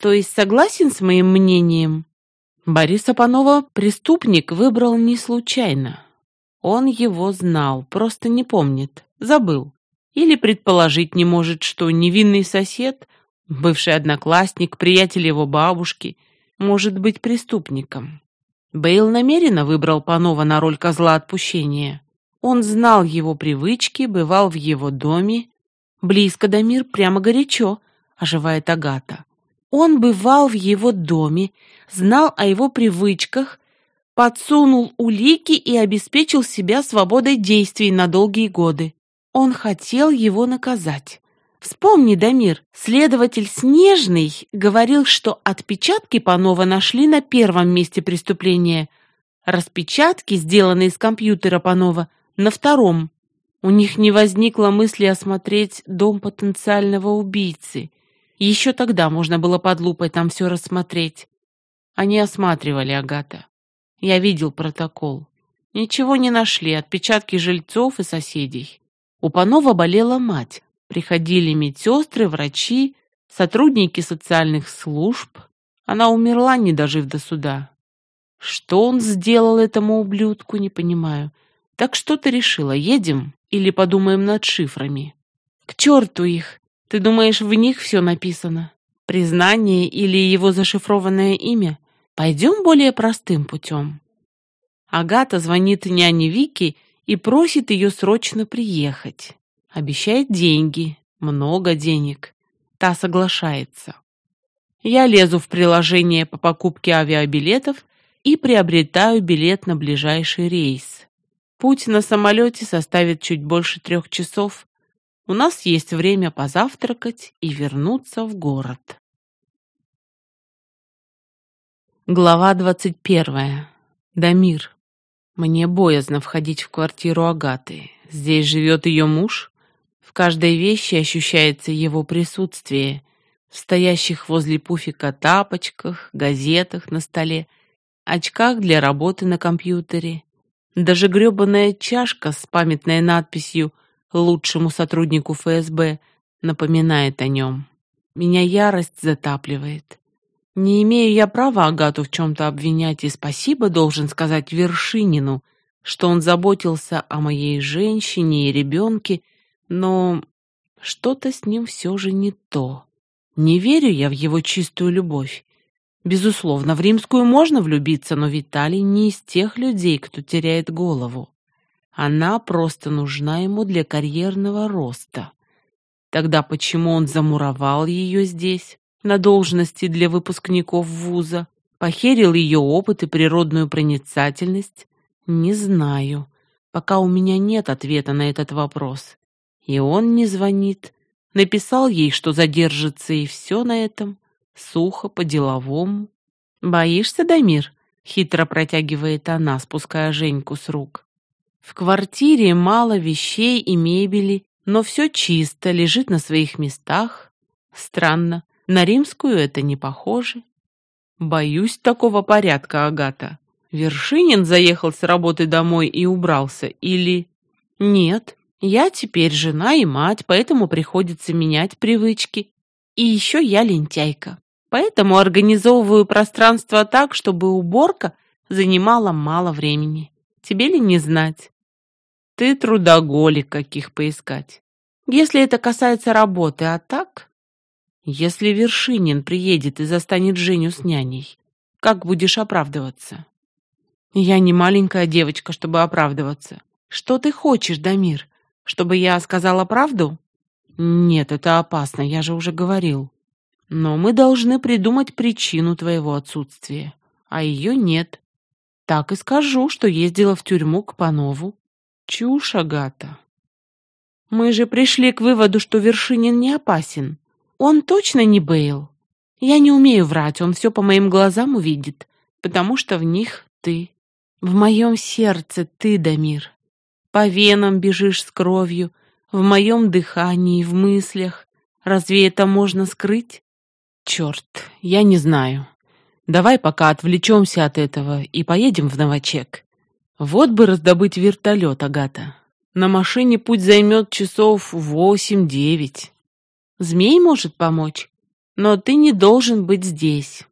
То есть согласен с моим мнением? Бориса Панова преступник выбрал не случайно. Он его знал, просто не помнит, забыл. Или предположить не может, что невинный сосед, бывший одноклассник, приятель его бабушки, может быть преступником. Бейл намеренно выбрал Панова на роль козла отпущения. Он знал его привычки, бывал в его доме. Близко, Дамир, прямо горячо, оживает Агата. Он бывал в его доме, знал о его привычках, подсунул улики и обеспечил себя свободой действий на долгие годы. Он хотел его наказать. Вспомни, Дамир, следователь Снежный говорил, что отпечатки Панова нашли на первом месте преступления, распечатки, сделанные с компьютера Панова, на втором. У них не возникло мысли осмотреть дом потенциального убийцы. Еще тогда можно было под лупой там все рассмотреть. Они осматривали, Агата. Я видел протокол. Ничего не нашли, отпечатки жильцов и соседей. У Панова болела мать. Приходили медсестры, врачи, сотрудники социальных служб. Она умерла, не дожив до суда. Что он сделал этому ублюдку, не понимаю. Так что ты решила, едем или подумаем над шифрами? К черту их! Ты думаешь, в них все написано? Признание или его зашифрованное имя? Пойдем более простым путем. Агата звонит няне Вике и просит ее срочно приехать. Обещает деньги, много денег. Та соглашается. Я лезу в приложение по покупке авиабилетов и приобретаю билет на ближайший рейс. Путь на самолете составит чуть больше 3 часов. У нас есть время позавтракать и вернуться в город. Глава 21. Дамир. Мне боязно входить в квартиру Агаты. Здесь живет ее муж. В каждой вещи ощущается его присутствие. В стоящих возле пуфика тапочках, газетах на столе, очках для работы на компьютере. Даже гребаная чашка с памятной надписью «Лучшему сотруднику ФСБ» напоминает о нем. Меня ярость затапливает. Не имею я права Агату в чем-то обвинять, и спасибо должен сказать Вершинину, что он заботился о моей женщине и ребенке, но что-то с ним все же не то. Не верю я в его чистую любовь. Безусловно, в римскую можно влюбиться, но Виталий не из тех людей, кто теряет голову. Она просто нужна ему для карьерного роста. Тогда почему он замуровал ее здесь, на должности для выпускников вуза, похерил ее опыт и природную проницательность? Не знаю. Пока у меня нет ответа на этот вопрос. И он не звонит. Написал ей, что задержится, и все на этом. Сухо, по-деловому. «Боишься, Дамир?» — хитро протягивает она, спуская Женьку с рук. В квартире мало вещей и мебели, но все чисто, лежит на своих местах. Странно, на римскую это не похоже. Боюсь такого порядка, Агата. Вершинин заехал с работы домой и убрался, или... Нет, я теперь жена и мать, поэтому приходится менять привычки. И еще я лентяйка, поэтому организовываю пространство так, чтобы уборка занимала мало времени. Тебе ли не знать? Ты трудоголик, каких поискать. Если это касается работы, а так... Если Вершинин приедет и застанет Женю с няней, как будешь оправдываться? Я не маленькая девочка, чтобы оправдываться. Что ты хочешь, Дамир? Чтобы я сказала правду? Нет, это опасно, я же уже говорил. Но мы должны придумать причину твоего отсутствия, а ее нет. Так и скажу, что ездила в тюрьму к Панову. Чушь, Агата. Мы же пришли к выводу, что Вершинин не опасен. Он точно не Бейл. Я не умею врать, он все по моим глазам увидит, потому что в них ты. В моем сердце ты, Дамир. По венам бежишь с кровью, в моем дыхании, в мыслях. Разве это можно скрыть? Черт, я не знаю. Давай пока отвлечемся от этого и поедем в Новочек. Вот бы раздобыть вертолет, Агата. На машине путь займет часов 8-9. Змей может помочь. но ты не должен быть здесь.